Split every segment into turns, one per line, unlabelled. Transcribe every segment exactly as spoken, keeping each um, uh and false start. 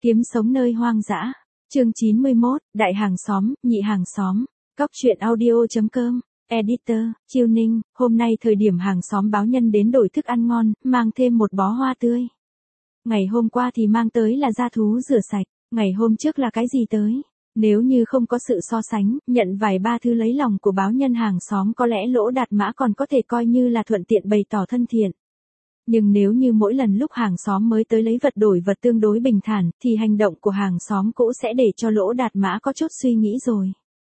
Kiếm sống nơi hoang dã. Chương chín mươi mốt, Đại hàng xóm, nhị hàng xóm. Cóc truyện audio.com. Editor, Chiêu Ninh, hôm nay thời điểm hàng xóm báo nhân đến đổi thức ăn ngon, mang thêm một bó hoa tươi. Ngày hôm qua thì mang tới là gia thú rửa sạch, ngày hôm trước là cái gì tới? Nếu như không có sự so sánh, nhận vài ba thứ lấy lòng của báo nhân hàng xóm có lẽ Lỗ Đạt Mã còn có thể coi như là thuận tiện bày tỏ thân thiện. Nhưng nếu như mỗi lần lúc hàng xóm mới tới lấy vật đổi vật tương đối bình thản, thì hành động của hàng xóm cũ sẽ để cho Lỗ Đạt Mã có chút suy nghĩ rồi.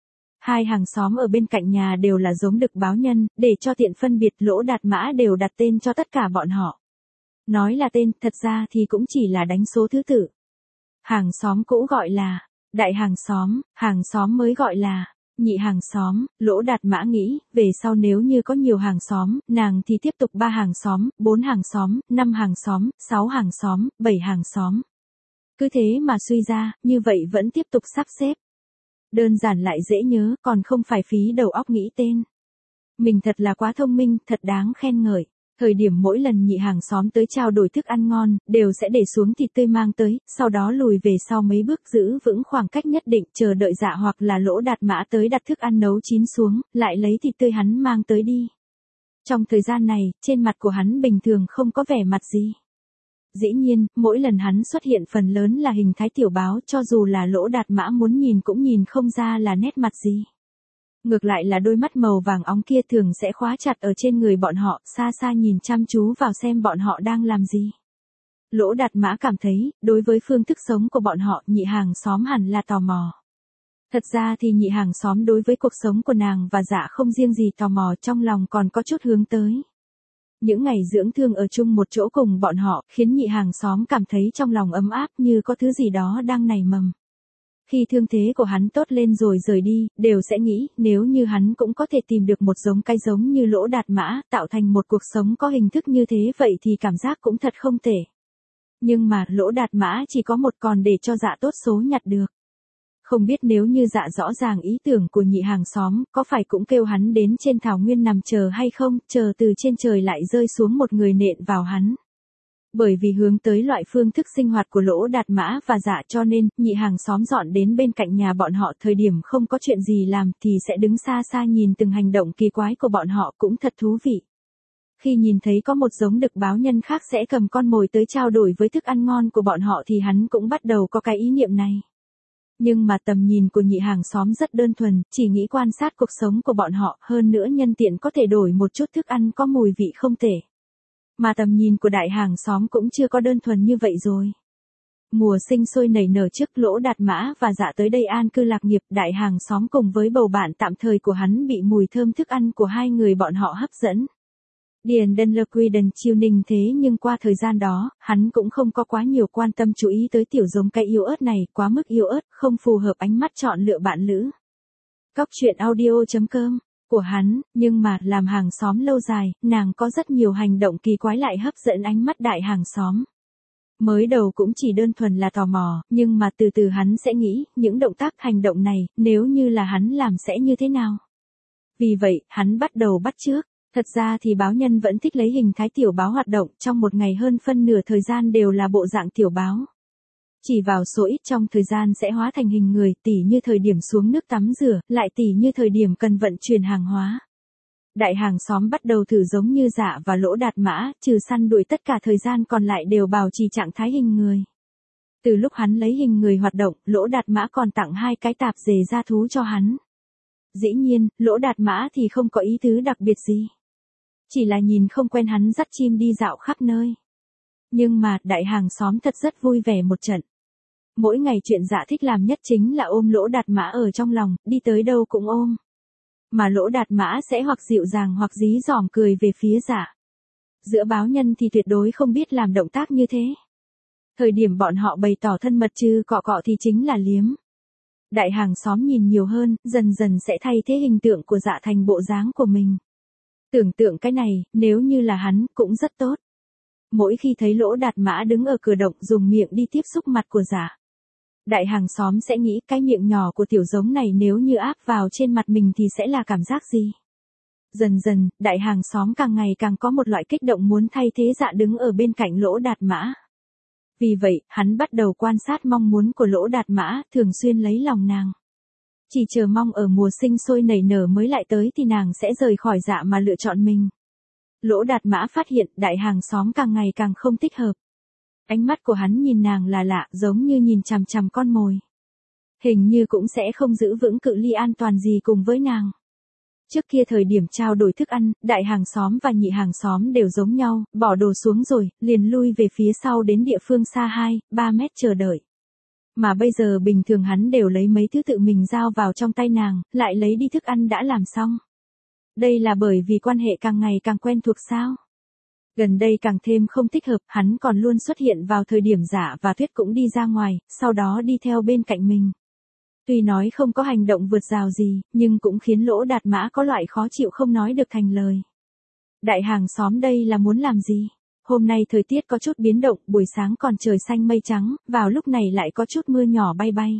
Hai hàng xóm ở bên cạnh nhà đều là giống đực báo nhân, để cho tiện phân biệt Lỗ Đạt Mã đều đặt tên cho tất cả bọn họ. Nói là tên, thật ra thì cũng chỉ là đánh số thứ tự. Hàng xóm cũ gọi là đại hàng xóm, hàng xóm mới gọi là nhị hàng xóm. Lỗ Đạt Mã nghĩ, về sau nếu như có nhiều hàng xóm, nàng thì tiếp tục ba hàng xóm, bốn hàng xóm, năm hàng xóm, sáu hàng xóm, bảy hàng xóm. Cứ thế mà suy ra, như vậy vẫn tiếp tục sắp xếp. Đơn giản lại dễ nhớ, còn không phải phí đầu óc nghĩ tên. Mình thật là quá thông minh, thật đáng khen ngợi. Thời điểm mỗi lần nhị hàng xóm tới trao đổi thức ăn ngon, đều sẽ để xuống thịt tươi mang tới, sau đó lùi về sau mấy bước giữ vững khoảng cách nhất định, chờ đợi Dạ hoặc là Lỗ Đạt Mã tới đặt thức ăn nấu chín xuống, lại lấy thịt tươi hắn mang tới đi. Trong thời gian này, trên mặt của hắn bình thường không có vẻ mặt gì. Dĩ nhiên, mỗi lần hắn xuất hiện phần lớn là hình thái tiểu báo, cho dù là Lỗ Đạt Mã muốn nhìn cũng nhìn không ra là nét mặt gì. Ngược lại là đôi mắt màu vàng óng kia thường sẽ khóa chặt ở trên người bọn họ, xa xa nhìn chăm chú vào xem bọn họ đang làm gì. Lỗ Đạt Mã cảm thấy, đối với phương thức sống của bọn họ, nhị hàng xóm hẳn là tò mò. Thật ra thì nhị hàng xóm đối với cuộc sống của nàng và Dạ không riêng gì tò mò, trong lòng còn có chút hướng tới. Những ngày dưỡng thương ở chung một chỗ cùng bọn họ, khiến nhị hàng xóm cảm thấy trong lòng ấm áp như có thứ gì đó đang nảy mầm. Khi thương thế của hắn tốt lên rồi rời đi, đều sẽ nghĩ, nếu như hắn cũng có thể tìm được một giống cái giống như Lỗ Đạt Mã, tạo thành một cuộc sống có hình thức như thế vậy thì cảm giác cũng thật không tệ. Nhưng mà, Lỗ Đạt Mã chỉ có một còn để cho Dạ tốt số nhặt được. Không biết nếu như Dạ rõ ràng ý tưởng của nhị hàng xóm, có phải cũng kêu hắn đến trên thảo nguyên nằm chờ hay không, chờ từ trên trời lại rơi xuống một người nện vào hắn. Bởi vì hướng tới loại phương thức sinh hoạt của Lỗ Đạt Mã và Dạ cho nên, nhị hàng xóm dọn đến bên cạnh nhà bọn họ thời điểm không có chuyện gì làm thì sẽ đứng xa xa nhìn từng hành động kỳ quái của bọn họ cũng thật thú vị. Khi nhìn thấy có một giống đực báo nhân khác sẽ cầm con mồi tới trao đổi với thức ăn ngon của bọn họ thì hắn cũng bắt đầu có cái ý niệm này. Nhưng mà tầm nhìn của nhị hàng xóm rất đơn thuần, chỉ nghĩ quan sát cuộc sống của bọn họ, hơn nữa nhân tiện có thể đổi một chút thức ăn có mùi vị không tệ. Mà tầm nhìn của đại hàng xóm cũng chưa có đơn thuần như vậy rồi. Mùa sinh sôi nảy nở trước, Lỗ Đạt Mã và Dạ tới đây an cư lạc nghiệp, đại hàng xóm cùng với bầu bạn tạm thời của hắn bị mùi thơm thức ăn của hai người bọn họ hấp dẫn. Điền Đân Lơ Quy Đần Chiêu Ninh thế nhưng qua thời gian đó, hắn cũng không có quá nhiều quan tâm chú ý tới tiểu giống cây yếu ớt này, quá mức yếu ớt, không phù hợp ánh mắt chọn lựa bạn lữ. Cóc truyện audio.com của hắn, nhưng mà, làm hàng xóm lâu dài, nàng có rất nhiều hành động kỳ quái lại hấp dẫn ánh mắt đại hàng xóm. Mới đầu cũng chỉ đơn thuần là tò mò, nhưng mà từ từ hắn sẽ nghĩ, những động tác hành động này, nếu như là hắn làm sẽ như thế nào. Vì vậy, hắn bắt đầu bắt chước. Thật ra thì báo nhân vẫn thích lấy hình thái tiểu báo hoạt động, trong một ngày hơn phân nửa thời gian đều là bộ dạng tiểu báo. Chỉ vào số ít trong thời gian sẽ hóa thành hình người, tỉ như thời điểm xuống nước tắm rửa, lại tỉ như thời điểm cần vận chuyển hàng hóa. Đại hàng xóm bắt đầu thử giống như Dạ và Lỗ Đạt Mã, trừ săn đuổi tất cả thời gian còn lại đều bảo trì trạng thái hình người. Từ lúc hắn lấy hình người hoạt động, Lỗ Đạt Mã còn tặng hai cái tạp dề gia thú cho hắn. Dĩ nhiên, Lỗ Đạt Mã thì không có ý tứ đặc biệt gì. Chỉ là nhìn không quen hắn dắt chim đi dạo khắp nơi. Nhưng mà, đại hàng xóm thật rất vui vẻ một trận. Mỗi ngày chuyện Dạ thích làm nhất chính là ôm Lỗ Đạt Mã ở trong lòng, đi tới đâu cũng ôm. Mà Lỗ Đạt Mã sẽ hoặc dịu dàng hoặc dí dỏm cười về phía Dạ. Giữa báo nhân thì tuyệt đối không biết làm động tác như thế. Thời điểm bọn họ bày tỏ thân mật chứ cọ cọ thì chính là liếm. Đại hàng xóm nhìn nhiều hơn, dần dần sẽ thay thế hình tượng của Dạ thành bộ dáng của mình. Tưởng tượng cái này, nếu như là hắn, cũng rất tốt. Mỗi khi thấy Lỗ Đạt Mã đứng ở cửa động dùng miệng đi tiếp xúc mặt của Dạ, đại hàng xóm sẽ nghĩ cái miệng nhỏ của tiểu giống này nếu như áp vào trên mặt mình thì sẽ là cảm giác gì. Dần dần, đại hàng xóm càng ngày càng có một loại kích động muốn thay thế Dạ đứng ở bên cạnh Lỗ Đạt Mã. Vì vậy, hắn bắt đầu quan sát mong muốn của Lỗ Đạt Mã, thường xuyên lấy lòng nàng. Chỉ chờ mong ở mùa sinh sôi nảy nở mới lại tới thì nàng sẽ rời khỏi Dạ mà lựa chọn mình. Lỗ Đạt Mã phát hiện đại hàng xóm càng ngày càng không thích hợp. Ánh mắt của hắn nhìn nàng là lạ, giống như nhìn chằm chằm con mồi. Hình như cũng sẽ không giữ vững cự ly an toàn gì cùng với nàng. Trước kia thời điểm trao đổi thức ăn, đại hàng xóm và nhị hàng xóm đều giống nhau, bỏ đồ xuống rồi, liền lui về phía sau đến địa phương xa hai, ba mét chờ đợi. Mà bây giờ bình thường hắn đều lấy mấy thứ tự mình giao vào trong tay nàng, lại lấy đi thức ăn đã làm xong. Đây là bởi vì quan hệ càng ngày càng quen thuộc sao? Gần đây càng thêm không thích hợp, hắn còn luôn xuất hiện vào thời điểm Dạ và Tuyết cũng đi ra ngoài, sau đó đi theo bên cạnh mình. Tuy nói không có hành động vượt rào gì, nhưng cũng khiến Lỗ Đạt Mã có loại khó chịu không nói được thành lời. Đại hàng xóm đây là muốn làm gì? Hôm nay thời tiết có chút biến động, buổi sáng còn trời xanh mây trắng, vào lúc này lại có chút mưa nhỏ bay bay.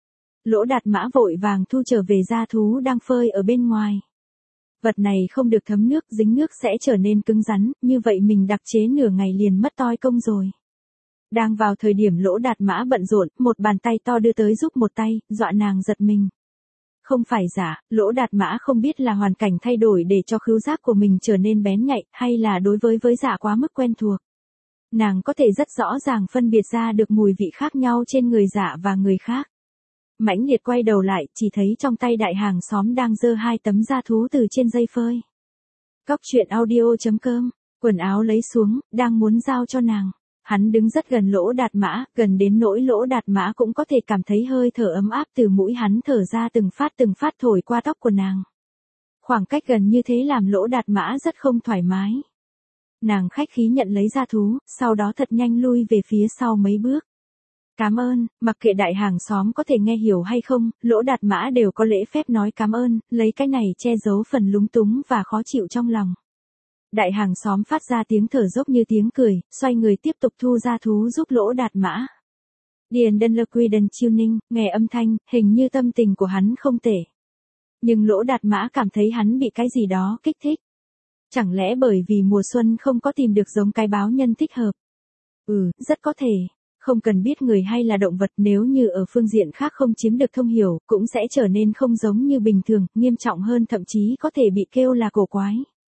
Lỗ Đạt Mã vội vàng thu trở về gia thú đang phơi ở bên ngoài. Vật này không được thấm nước, dính nước sẽ trở nên cứng rắn, như vậy mình đặc chế nửa ngày liền mất toi công rồi. Đang vào thời điểm Lỗ Đạt Mã bận rộn, một bàn tay to đưa tới giúp một tay, dọa nàng giật mình. Không phải giả, Lỗ Đạt Mã không biết là hoàn cảnh thay đổi để cho khứu giác của mình trở nên bén nhạy, hay là đối với với Dạ quá mức quen thuộc. Nàng có thể rất rõ ràng phân biệt ra được mùi vị khác nhau trên người Dạ và người khác. Mãnh liệt quay đầu lại, chỉ thấy trong tay đại hàng xóm đang giơ hai tấm da thú từ trên dây phơi. Cóc truyện audio chấm com, quần áo lấy xuống, đang muốn giao cho nàng. Hắn đứng rất gần Lỗ Đạt Mã, gần đến nỗi Lỗ Đạt Mã cũng có thể cảm thấy hơi thở ấm áp từ mũi hắn thở ra từng phát từng phát thổi qua tóc của nàng. Khoảng cách gần như thế làm Lỗ Đạt Mã rất không thoải mái. Nàng khách khí nhận lấy da thú, sau đó thật nhanh lui về phía sau mấy bước. Cảm ơn, mặc kệ đại hàng xóm có thể nghe hiểu hay không, Lỗ Đạt Mã đều có lễ phép nói cảm ơn, lấy cái này che giấu phần lúng túng và khó chịu trong lòng. Đại hàng xóm phát ra tiếng thở dốc như tiếng cười, xoay người tiếp tục thu ra thú giúp Lỗ Đạt Mã. Điền Đơn Lơ Quy Đần Chiêu Ninh, nghe âm thanh, hình như tâm tình của hắn không tệ. Nhưng Lỗ Đạt Mã cảm thấy hắn bị cái gì đó kích thích. Chẳng lẽ bởi vì mùa xuân không có tìm được giống cái báo nhân thích hợp? Ừ, rất có thể. Không cần biết người hay là động vật, nếu như ở phương diện khác không chiếm được thông hiểu, cũng sẽ trở nên không giống như bình thường, nghiêm trọng hơn thậm chí có thể bị kêu là cổ quái.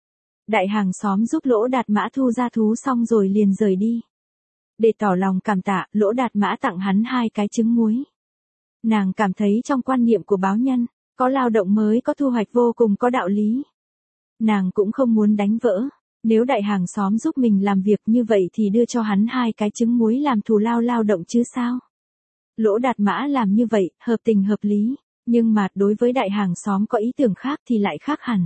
Đại hàng xóm giúp Lỗ Đạt Mã thu ra thú xong rồi liền rời đi. Để tỏ lòng cảm tạ, Lỗ Đạt Mã tặng hắn hai cái trứng muối. Nàng cảm thấy trong quan niệm của báo nhân, có lao động mới có thu hoạch vô cùng có đạo lý. Nàng cũng không muốn đánh vỡ. Nếu đại hàng xóm giúp mình làm việc như vậy thì đưa cho hắn hai cái trứng muối làm thù lao lao động chứ sao. Lỗ Đạt Mã làm như vậy, hợp tình hợp lý. Nhưng mà đối với đại hàng xóm có ý tưởng khác thì lại khác hẳn.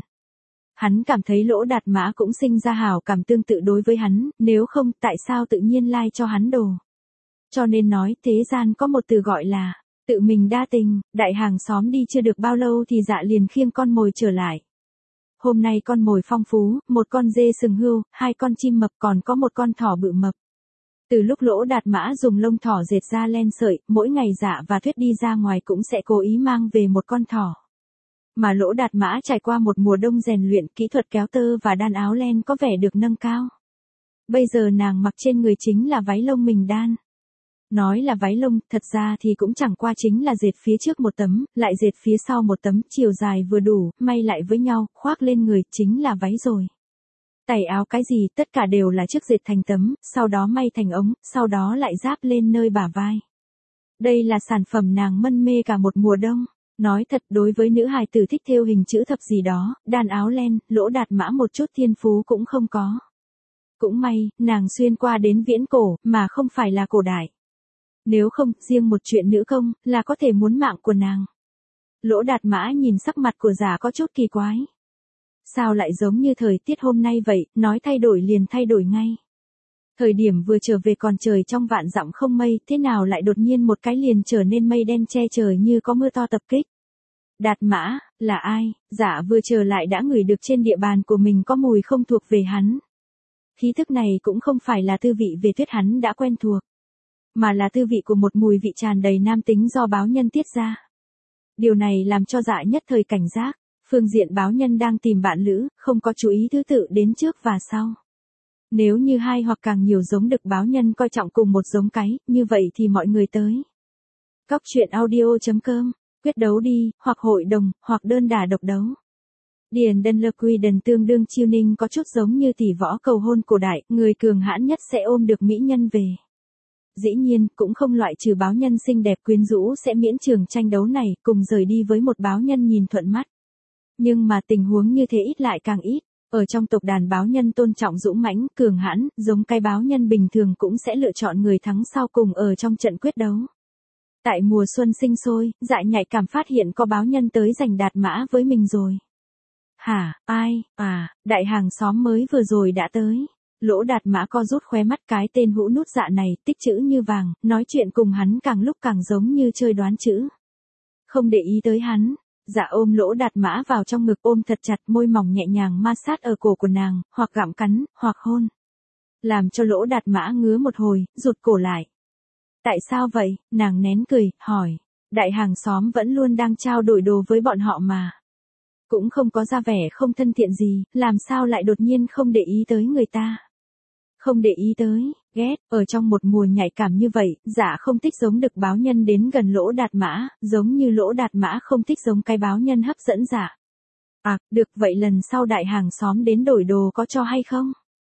Hắn cảm thấy Lỗ Đạt Mã cũng sinh ra hảo cảm tương tự đối với hắn, nếu không tại sao tự nhiên lai cho hắn đồ. Cho nên nói thế gian có một từ gọi là, tự mình đa tình, đại hàng xóm đi chưa được bao lâu thì Dạ liền khiêng con mồi trở lại. Hôm nay con mồi phong phú, một con dê sừng hươu, hai con chim mập còn có một con thỏ bự mập. Từ lúc Lỗ Đạt Mã dùng lông thỏ dệt ra len sợi, mỗi ngày Dạ và Tuyết đi ra ngoài cũng sẽ cố ý mang về một con thỏ. Mà Lỗ Đạt Mã trải qua một mùa đông rèn luyện, kỹ thuật kéo tơ và đan áo len có vẻ được nâng cao. Bây giờ nàng mặc trên người chính là váy lông mình đan. Nói là váy lông, thật ra thì cũng chẳng qua chính là dệt phía trước một tấm, lại dệt phía sau một tấm, chiều dài vừa đủ, may lại với nhau, khoác lên người, chính là váy rồi. Tẩy áo cái gì, tất cả đều là trước dệt thành tấm, sau đó may thành ống, sau đó lại ráp lên nơi bả vai. Đây là sản phẩm nàng mân mê cả một mùa đông. Nói thật, đối với nữ hài tử thích thêu hình chữ thập gì đó, đan áo len, Lỗ Đạt Mã một chút thiên phú cũng không có. Cũng may, nàng xuyên qua đến viễn cổ, mà không phải là cổ đại. Nếu không, riêng một chuyện nữ công, là có thể muốn mạng của nàng. Lỗ Đạt Mã nhìn sắc mặt của Dạ có chút kỳ quái. Sao lại giống như thời tiết hôm nay vậy, nói thay đổi liền thay đổi ngay. Thời điểm vừa trở về còn trời trong vạn dặm không mây, thế nào lại đột nhiên một cái liền trở nên mây đen che trời như có mưa to tập kích. Đạt Mã, là ai? Dạ vừa trở lại đã ngửi được trên địa bàn của mình có mùi không thuộc về hắn. Khí thức này cũng không phải là tư vị về Tuyết hắn đã quen thuộc, mà là tư vị của một mùi vị tràn đầy nam tính do báo nhân tiết ra. Điều này làm cho Dạ nhất thời cảnh giác, phương diện báo nhân đang tìm bạn lữ, không có chú ý thứ tự đến trước và sau. Nếu như hai hoặc càng nhiều giống đực báo nhân coi trọng cùng một giống cái, như vậy thì mọi người tới. Cóc truyện audio.com, quyết đấu đi, hoặc hội đồng, hoặc đơn đả độc đấu. Điền Đân Lơ Quy Đần tương đương chiêu ninh có chút giống như tỷ võ cầu hôn cổ đại, người cường hãn nhất sẽ ôm được mỹ nhân về. Dĩ nhiên, cũng không loại trừ báo nhân xinh đẹp quyến rũ sẽ miễn trường tranh đấu này, cùng rời đi với một báo nhân nhìn thuận mắt. Nhưng mà tình huống như thế ít lại càng ít. Ở trong tộc đàn báo nhân tôn trọng dũng mãnh, cường hãn, giống cái báo nhân bình thường cũng sẽ lựa chọn người thắng sau cùng ở trong trận quyết đấu. Tại mùa xuân sinh sôi, Dại nhạy cảm phát hiện có báo nhân tới giành đạt mã với mình rồi. Hả, ai, à, đại hàng xóm mới vừa rồi đã tới. Lỗ Đạt Mã co rút khóe mắt, cái tên hũ nút dạ này, tích chữ như vàng, nói chuyện cùng hắn càng lúc càng giống như chơi đoán chữ. Không để ý tới hắn. Dạ ôm Lỗ Đạt Mã vào trong ngực, ôm thật chặt, môi mỏng nhẹ nhàng ma sát ở cổ của nàng, hoặc gặm cắn, hoặc hôn. Làm cho Lỗ Đạt Mã ngứa một hồi, rụt cổ lại. Tại sao vậy? Nàng nén cười, hỏi. Đại hàng xóm vẫn luôn đang trao đổi đồ với bọn họ mà. Cũng không có ra vẻ không thân thiện gì, làm sao lại đột nhiên không để ý tới người ta. Không để ý tới, ghét, ở trong một mùa nhạy cảm như vậy, dạ không thích giống đực báo nhân đến gần Lỗ Đạt Mã, giống như Lỗ Đạt Mã không thích giống cái báo nhân hấp dẫn dạ. À, được, vậy lần sau đại hàng xóm đến đổi đồ có cho hay không?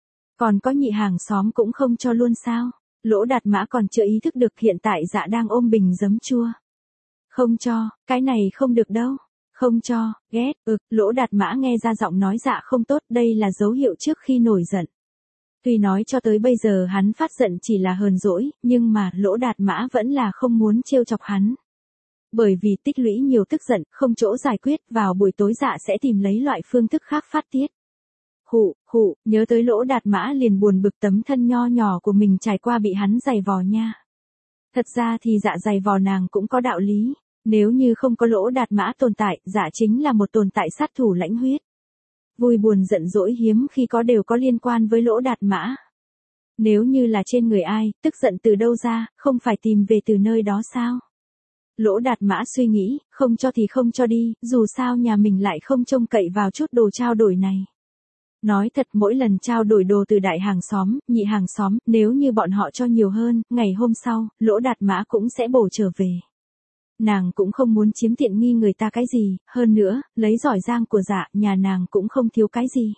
Còn có nhị hàng xóm cũng không cho luôn sao? Lỗ Đạt Mã còn chưa ý thức được hiện tại dạ đang ôm bình giấm chua. Không cho, cái này không được đâu. Không cho, ghét, ực, Lỗ Đạt Mã nghe ra giọng nói dạ không tốt, đây là dấu hiệu trước khi nổi giận. Tuy nói cho tới bây giờ hắn phát giận chỉ là hờn dỗi, nhưng mà Lỗ Đạt Mã vẫn là không muốn trêu chọc hắn. Bởi vì tích lũy nhiều tức giận, không chỗ giải quyết, vào buổi tối dạ sẽ tìm lấy loại phương thức khác phát tiết. Hụ, hụ, nhớ tới Lỗ Đạt Mã liền buồn bực tấm thân nho nhỏ của mình trải qua bị hắn giày vò nha. Thật ra thì dạ giày vò nàng cũng có đạo lý. Nếu như không có Lỗ Đạt Mã tồn tại, dạ chính là một tồn tại sát thủ lãnh huyết. Vui buồn giận dỗi hiếm khi có đều có liên quan với Lỗ Đạt Mã. Nếu như là trên người ai, tức giận từ đâu ra, không phải tìm về từ nơi đó sao? Lỗ Đạt Mã suy nghĩ, không cho thì không cho đi, dù sao nhà mình lại không trông cậy vào chút đồ trao đổi này. Nói thật, mỗi lần trao đổi đồ từ đại hàng xóm, nhị hàng xóm, nếu như bọn họ cho nhiều hơn, ngày hôm sau, Lỗ Đạt Mã cũng sẽ bổ trở về. Nàng cũng không muốn chiếm tiện nghi người ta cái gì, hơn nữa, lấy giỏi giang của dạ, nhà nàng cũng không thiếu cái gì.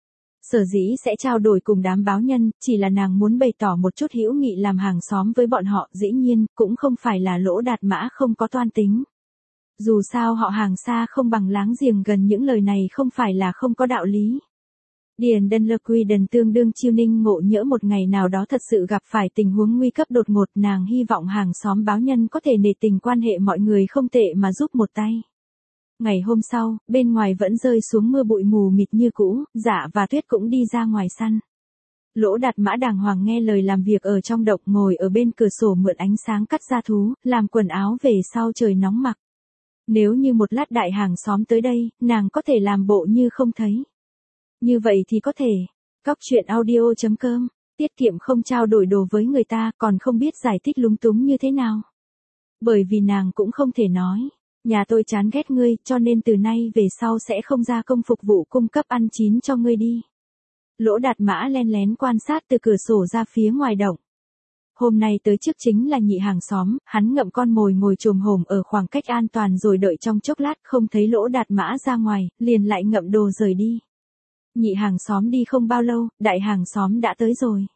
Sở dĩ sẽ trao đổi cùng đám báo nhân, chỉ là nàng muốn bày tỏ một chút hữu nghị làm hàng xóm với bọn họ, dĩ nhiên, cũng không phải là Lỗ Đạt Mã không có toan tính. Dù sao họ hàng xa không bằng láng giềng gần, những lời này không phải là không có đạo lý. Điền Đân Lơ Quy Đần tương đương chiêu ninh ngộ nhỡ một ngày nào đó thật sự gặp phải tình huống nguy cấp đột ngột, nàng hy vọng hàng xóm báo nhân có thể nể tình quan hệ mọi người không tệ mà giúp một tay. Ngày hôm sau, bên ngoài vẫn rơi xuống mưa bụi mù mịt như cũ, Dạ và Tuyết cũng đi ra ngoài săn. Lỗ Đạt Mã đàng hoàng nghe lời làm việc ở trong động, ngồi ở bên cửa sổ mượn ánh sáng cắt da thú, làm quần áo về sau trời nóng mặc. Nếu như một lát đại hàng xóm tới đây, nàng có thể làm bộ như không thấy. Như vậy thì có thể. Cóc truyện audio.com, tiết kiệm không trao đổi đồ với người ta, còn không biết giải thích lúng túng như thế nào. Bởi vì nàng cũng không thể nói, nhà tôi chán ghét ngươi, cho nên từ nay về sau sẽ không ra công phục vụ cung cấp ăn chín cho ngươi đi. Lỗ Đạt Mã len lén quan sát từ cửa sổ ra phía ngoài động. Hôm nay tới trước chính là nhị hàng xóm, hắn ngậm con mồi ngồi chồm hổm ở khoảng cách an toàn rồi đợi trong chốc lát, không thấy Lỗ Đạt Mã ra ngoài, liền lại ngậm đồ rời đi. Nhị hàng xóm đi không bao lâu, đại hàng xóm đã tới rồi.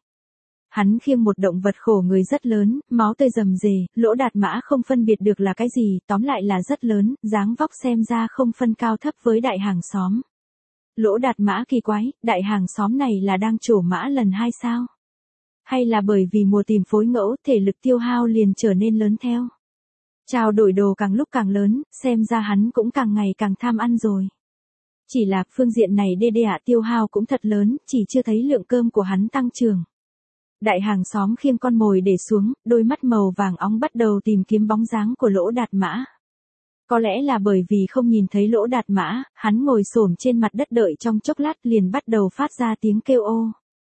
Hắn khiêng một động vật khổ người rất lớn, máu tươi rầm rề, Lỗ Đạt Mã không phân biệt được là cái gì, tóm lại là rất lớn, dáng vóc xem ra không phân cao thấp với đại hàng xóm. Lỗ Đạt Mã kỳ quái, đại hàng xóm này là đang trổ mã lần hai sao? Hay là bởi vì mùa tìm phối ngẫu, thể lực tiêu hao liền trở nên lớn theo? Trao đổi đồ càng lúc càng lớn, xem ra hắn cũng càng ngày càng tham ăn rồi. Chỉ là phương diện này đê đê ạ tiêu hao cũng thật lớn, chỉ chưa thấy lượng cơm của hắn tăng trưởng. Đại hàng xóm khiêng con mồi để xuống, đôi mắt màu vàng óng bắt đầu tìm kiếm bóng dáng của Lỗ Đạt Mã. Có lẽ là bởi vì không nhìn thấy Lỗ Đạt Mã, hắn ngồi xổm trên mặt đất đợi trong chốc lát liền bắt đầu phát ra tiếng kêu ô.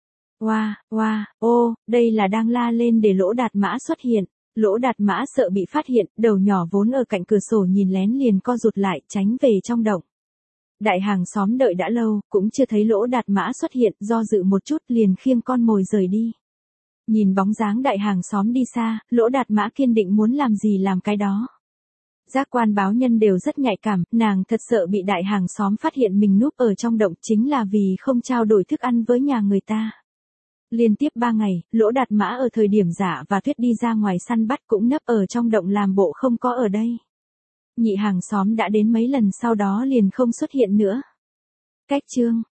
Oa, oa, ô, đây là đang la lên để Lỗ Đạt Mã xuất hiện. Lỗ Đạt Mã sợ bị phát hiện, đầu nhỏ vốn ở cạnh cửa sổ nhìn lén liền co rụt lại, tránh về trong động. Đại hàng xóm đợi đã lâu, cũng chưa thấy Lỗ Đạt Mã xuất hiện, do dự một chút liền khiêng con mồi rời đi. Nhìn bóng dáng đại hàng xóm đi xa, Lỗ Đạt Mã kiên định muốn làm gì làm cái đó. Giác quan báo nhân đều rất nhạy cảm, nàng thật sợ bị đại hàng xóm phát hiện mình núp ở trong động chính là vì không trao đổi thức ăn với nhà người ta. Liên tiếp ba ngày, Lỗ Đạt Mã ở thời điểm Dạ và Tuyết đi ra ngoài săn bắt cũng nấp ở trong động làm bộ không có ở đây. Nhị hàng xóm đã đến mấy lần sau đó liền không xuất hiện nữa. Cách chương